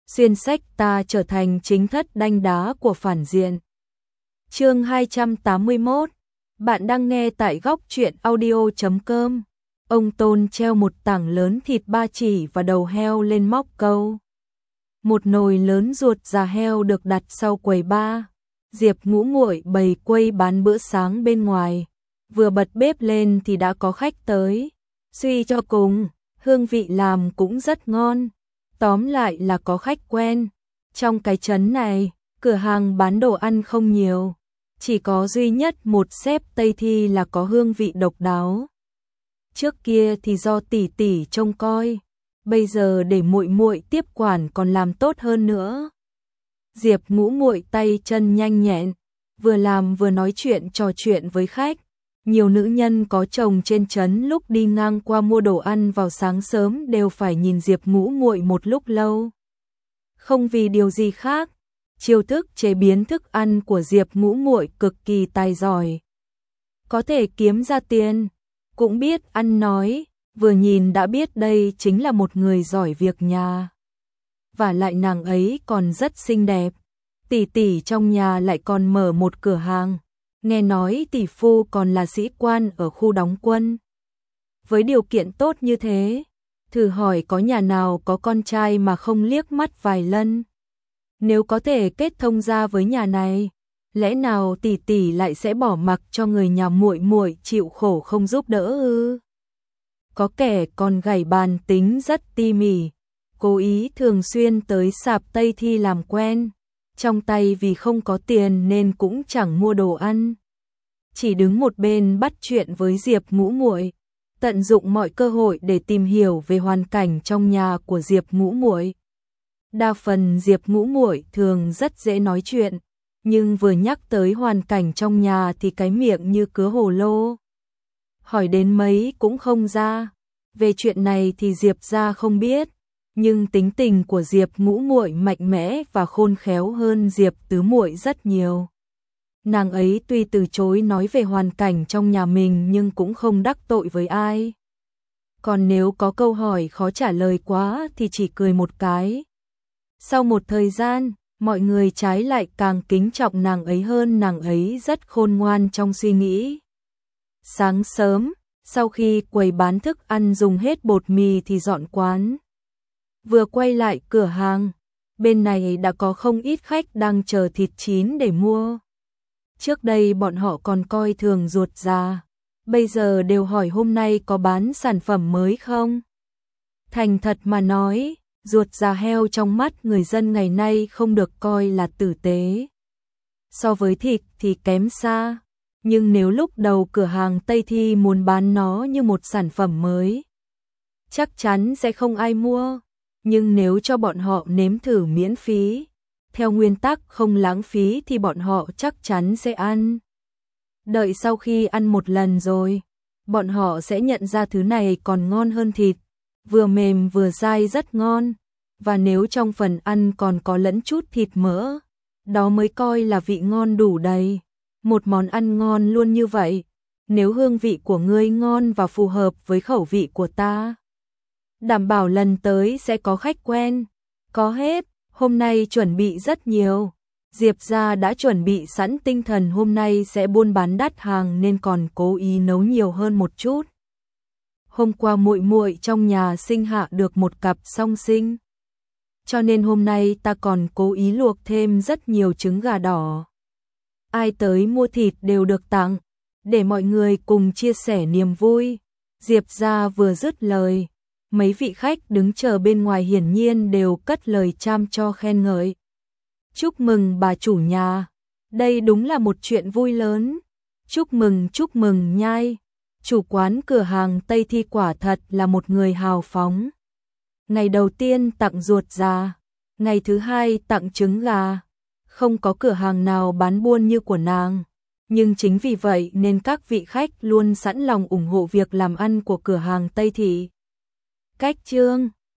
xuyên sách ta trở thành chính thất đanh đá của phản diện. Chương 281. Bạn đang nghe tại góc truyện audio.com. Ông Tôn treo một tảng lớn thịt ba chỉ và đầu heo lên móc câu. Một nồi lớn ruột già heo được đặt sau quầy bar. Diệp Ngũ Muội bày quầy bán bữa sáng bên ngoài. Vừa bật bếp lên thì đã có khách tới. Suy cho cùng, hương vị làm cũng rất ngon. Tóm lại là có khách quen. Trong cái trấn này, cửa hàng bán đồ ăn không nhiều. Chỉ có duy nhất một xếp Tây Thi là có hương vị độc đáo. Trước kia thì do tỷ tỷ trông coi, bây giờ để muội muội tiếp quản còn làm tốt hơn nữa. Diệp Ngũ Muội tay chân nhanh nhẹn, vừa làm vừa nói chuyện trò chuyện với khách. Nhiều nữ nhân có chồng trên trấn lúc đi ngang qua mua đồ ăn vào sáng sớm đều phải nhìn Diệp Ngũ Muội một lúc lâu. Không vì điều gì khác, chiêu thức chế biến thức ăn của Diệp Ngũ Muội cực kỳ tài giỏi. Có thể kiếm ra tiền, cũng biết ăn nói, vừa nhìn đã biết đây chính là một người giỏi việc nhà. Và lại nàng ấy còn rất xinh đẹp, tỷ tỷ trong nhà lại còn mở một cửa hàng. Nghe nói tỷ phu còn là sĩ quan ở khu đóng quân. Với điều kiện tốt như thế, thử hỏi có nhà nào có con trai mà không liếc mắt vài lần. Nếu có thể kết thông ra với nhà này, lẽ nào tỷ tỷ lại sẽ bỏ mặc cho người nhà muội muội chịu khổ không giúp đỡ ư? Có kẻ còn gảy bàn tính rất tỉ mỉ, cố ý thường xuyên tới sạp Tây Thi làm quen. Trong tay vì không có tiền nên cũng chẳng mua đồ ăn. Chỉ đứng một bên bắt chuyện với Diệp Ngũ Muội, tận dụng mọi cơ hội để tìm hiểu về hoàn cảnh trong nhà của Diệp Ngũ Muội. Đa phần Diệp Ngũ Muội thường rất dễ nói chuyện, nhưng vừa nhắc tới hoàn cảnh trong nhà thì cái miệng như cứa hồ lô. Hỏi đến mấy cũng không ra. Về chuyện này thì Diệp gia không biết. Nhưng tính tình của Diệp Ngũ Muội mạnh mẽ và khôn khéo hơn Diệp Tứ Muội rất nhiều. Nàng ấy tuy từ chối nói về hoàn cảnh trong nhà mình nhưng cũng không đắc tội với ai. Còn nếu có câu hỏi khó trả lời quá thì chỉ cười một cái. Sau một thời gian, mọi người trái lại càng kính trọng nàng ấy hơn, nàng ấy rất khôn ngoan trong suy nghĩ. Sáng sớm, sau khi quầy bán thức ăn dùng hết bột mì thì dọn quán. Vừa quay lại cửa hàng, bên này đã có không ít khách đang chờ thịt chín để mua. Trước đây bọn họ còn coi thường ruột già, bây giờ đều hỏi hôm nay có bán sản phẩm mới không. Thành thật mà nói, ruột già heo trong mắt người dân ngày nay không được coi là tử tế. So với thịt thì kém xa, nhưng nếu lúc đầu cửa hàng Tây Thi muốn bán nó như một sản phẩm mới, chắc chắn sẽ không ai mua. Nhưng nếu cho bọn họ nếm thử miễn phí, theo nguyên tắc không lãng phí thì bọn họ chắc chắn sẽ ăn. Đợi sau khi ăn một lần rồi, bọn họ sẽ nhận ra thứ này còn ngon hơn thịt, vừa mềm vừa dai rất ngon, và nếu trong phần ăn còn có lẫn chút thịt mỡ, đó mới coi là vị ngon đủ đầy. Một món ăn ngon luôn như vậy, nếu hương vị của ngươi ngon và phù hợp với khẩu vị của ta, đảm bảo lần tới sẽ có khách quen. Có hết, hôm nay chuẩn bị rất nhiều. Diệp gia đã chuẩn bị sẵn tinh thần hôm nay sẽ buôn bán đắt hàng nên còn cố ý nấu nhiều hơn một chút. Hôm qua muội muội trong nhà sinh hạ được một cặp song sinh, cho nên hôm nay ta còn cố ý luộc thêm rất nhiều trứng gà đỏ. Ai tới mua thịt đều được tặng, để mọi người cùng chia sẻ niềm vui. Diệp gia vừa dứt lời, mấy vị khách đứng chờ bên ngoài hiển nhiên đều cất lời cham cho khen ngợi. Chúc mừng bà chủ nhà, đây đúng là một chuyện vui lớn. Chúc mừng nhai. Chủ quán cửa hàng Tây Thi quả thật là một người hào phóng. Ngày đầu tiên tặng ruột già, ngày thứ hai tặng trứng gà. Không có cửa hàng nào bán buôn như của nàng. Nhưng chính vì vậy nên các vị khách luôn sẵn lòng ủng hộ việc làm ăn của cửa hàng Tây Thị. Cách chương